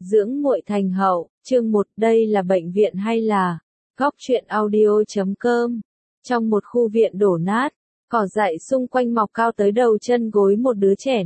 Dưỡng muội thành hậu, chương 1, đây là bệnh viện hay là góc truyện audio.com. Trong một khu viện đổ nát, cỏ dại xung quanh mọc cao tới đầu chân gối một đứa trẻ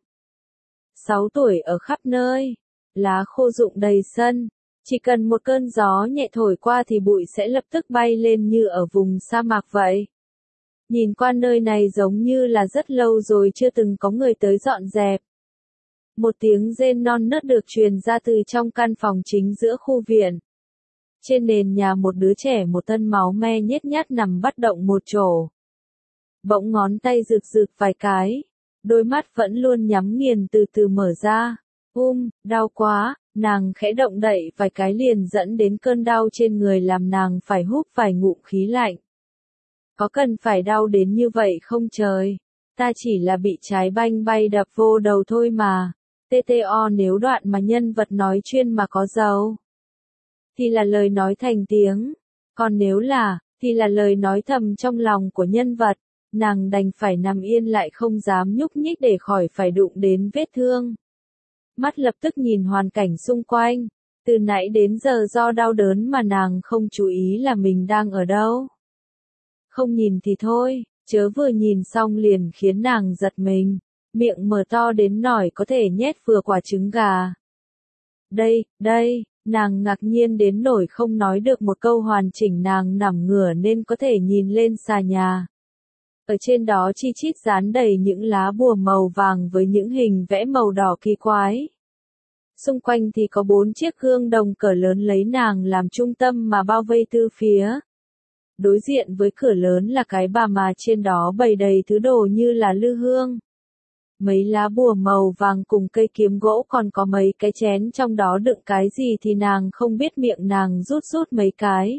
5-6 tuổi ở khắp nơi, lá khô rụng đầy sân, chỉ cần một cơn gió nhẹ thổi qua thì bụi sẽ lập tức bay lên như ở vùng sa mạc vậy. Nhìn qua nơi này giống như là rất lâu rồi chưa từng có người tới dọn dẹp. Một tiếng rên non nớt được truyền ra từ trong căn phòng chính giữa khu viện. Trên nền nhà một đứa trẻ một thân máu me nhét nhát nằm bất động một chỗ. Bỗng ngón tay rực rực vài cái, đôi mắt vẫn luôn nhắm nghiền từ từ mở ra. Đau quá, nàng khẽ động đậy vài cái liền dẫn đến cơn đau trên người làm nàng phải húp vài ngụm khí lạnh. Có cần phải đau đến như vậy không trời? Ta chỉ là bị trái banh bay đập vô đầu thôi mà. TTO nếu đoạn mà nhân vật nói chuyên mà có dấu thì là lời nói thành tiếng, còn nếu là thì là lời nói thầm trong lòng của nhân vật. Nàng đành phải nằm yên lại không dám nhúc nhích để khỏi phải đụng đến vết thương. Mắt lập tức nhìn hoàn cảnh xung quanh, từ nãy đến giờ do đau đớn mà nàng không chú ý là mình đang ở đâu. Không nhìn thì thôi, chớ vừa nhìn xong liền khiến nàng giật mình, miệng mở to đến nỗi có thể nhét vừa quả trứng gà. Đây, nàng ngạc nhiên đến nỗi không nói được một câu hoàn chỉnh. Nàng nằm ngửa nên có thể nhìn lên xà nhà. Ở trên đó chi chít dán đầy những lá bùa màu vàng với những hình vẽ màu đỏ kỳ quái. Xung quanh thì có 4 chiếc gương đồng cỡ lớn lấy nàng làm trung tâm mà bao vây tứ phía. Đối diện với cửa lớn là cái bà mà trên đó bày đầy thứ đồ như là lư hương, mấy lá bùa màu vàng cùng cây kiếm gỗ, còn có mấy cái chén trong đó đựng cái gì thì nàng không biết. Miệng nàng rút mấy cái.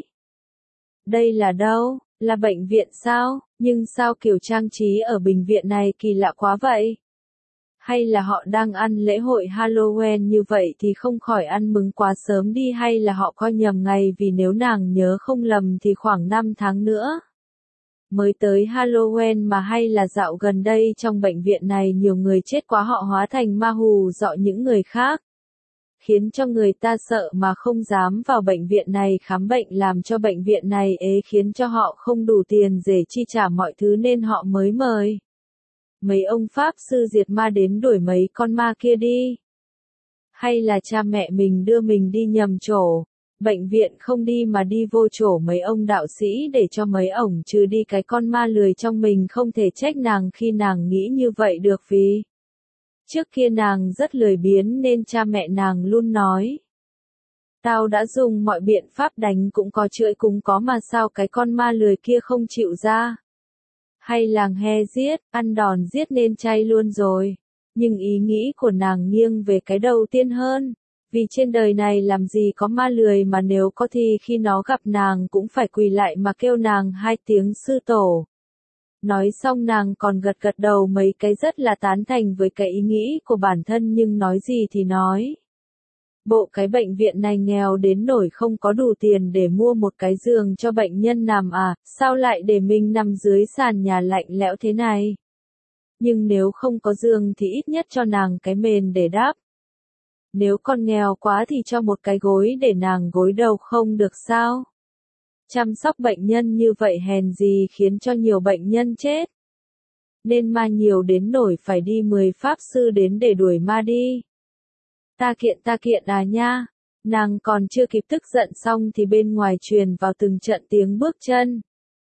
Đây là đâu? Là bệnh viện sao? Nhưng sao kiểu trang trí ở bệnh viện này kỳ lạ quá vậy? Hay là họ đang ăn lễ hội Halloween như vậy thì không khỏi ăn mừng quá sớm đi, hay là họ coi nhầm ngày, vì nếu nàng nhớ không lầm thì khoảng 5 tháng nữa mới tới Halloween mà. Hay là dạo gần đây trong bệnh viện này nhiều người chết quá, họ hóa thành ma hù dọa những người khác, khiến cho người ta sợ mà không dám vào bệnh viện này khám bệnh, làm cho bệnh viện này ế, khiến cho họ không đủ tiền để chi trả mọi thứ nên họ mới mời mấy ông pháp sư diệt ma đến đuổi mấy con ma kia đi. Hay là cha mẹ mình đưa mình đi nhầm chỗ, bệnh viện không đi mà đi vô chỗ mấy ông đạo sĩ để cho mấy ổng trừ đi cái con ma lười trong mình. Không thể trách nàng khi nàng nghĩ như vậy được, vì trước kia nàng rất lười biếng nên cha mẹ nàng luôn nói: tao đã dùng mọi biện pháp đánh cũng có, chửi cũng có, mà sao cái con ma lười kia không chịu ra. Hay làng he giết, ăn đòn giết nên chay luôn rồi. Nhưng ý nghĩ của nàng nghiêng về cái đầu tiên hơn. Vì trên đời này làm gì có ma lười, mà nếu có thì khi nó gặp nàng cũng phải quỳ lại mà kêu nàng 2 tiếng sư tổ. Nói xong nàng còn gật gật đầu mấy cái, rất là tán thành với cái ý nghĩ của bản thân. Nhưng nói gì thì nói, bộ cái bệnh viện này nghèo đến nỗi không có đủ tiền để mua một cái giường cho bệnh nhân nằm à, sao lại để mình nằm dưới sàn nhà lạnh lẽo thế này. Nhưng nếu không có giường thì ít nhất cho nàng cái mền để đắp. Nếu còn nghèo quá thì cho một cái gối để nàng gối đầu không được sao? Chăm sóc bệnh nhân như vậy hèn gì khiến cho nhiều bệnh nhân chết. Nên ma nhiều đến nỗi phải đi 10 pháp sư đến để đuổi ma đi. Ta kiện à nha. Nàng còn chưa kịp tức giận xong thì bên ngoài truyền vào từng trận tiếng bước chân.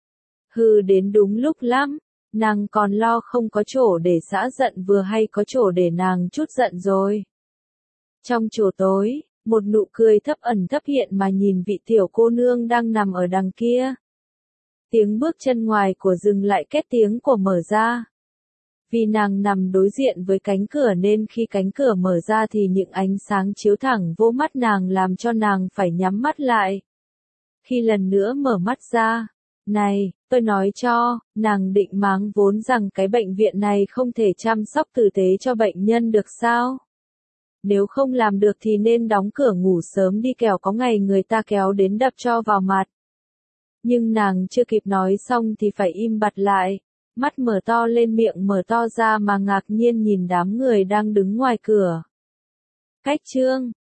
Đến đúng lúc lắm. Nàng còn lo không có chỗ để xả giận vừa hay có chỗ để nàng chút giận rồi. Trong chỗ tối, một nụ cười thấp ẩn thấp hiện mà nhìn vị tiểu cô nương đang nằm ở đằng kia. Tiếng bước chân ngoài của dừng lại, két tiếng của mở ra. Vì nàng nằm đối diện với cánh cửa nên khi cánh cửa mở ra thì những ánh sáng chiếu thẳng vô mắt nàng làm cho nàng phải nhắm mắt lại. Khi lần nữa mở mắt ra, này, tôi nói cho, nàng định mắng vốn rằng cái bệnh viện này không thể chăm sóc tử tế cho bệnh nhân được sao? Nếu không làm được thì nên đóng cửa ngủ sớm đi, kẻo có ngày người ta kéo đến đập cho vào mặt. Nhưng nàng chưa kịp nói xong thì phải im bặt lại, mắt mở to lên, miệng mở to ra mà ngạc nhiên nhìn đám người đang đứng ngoài cửa. Cách chương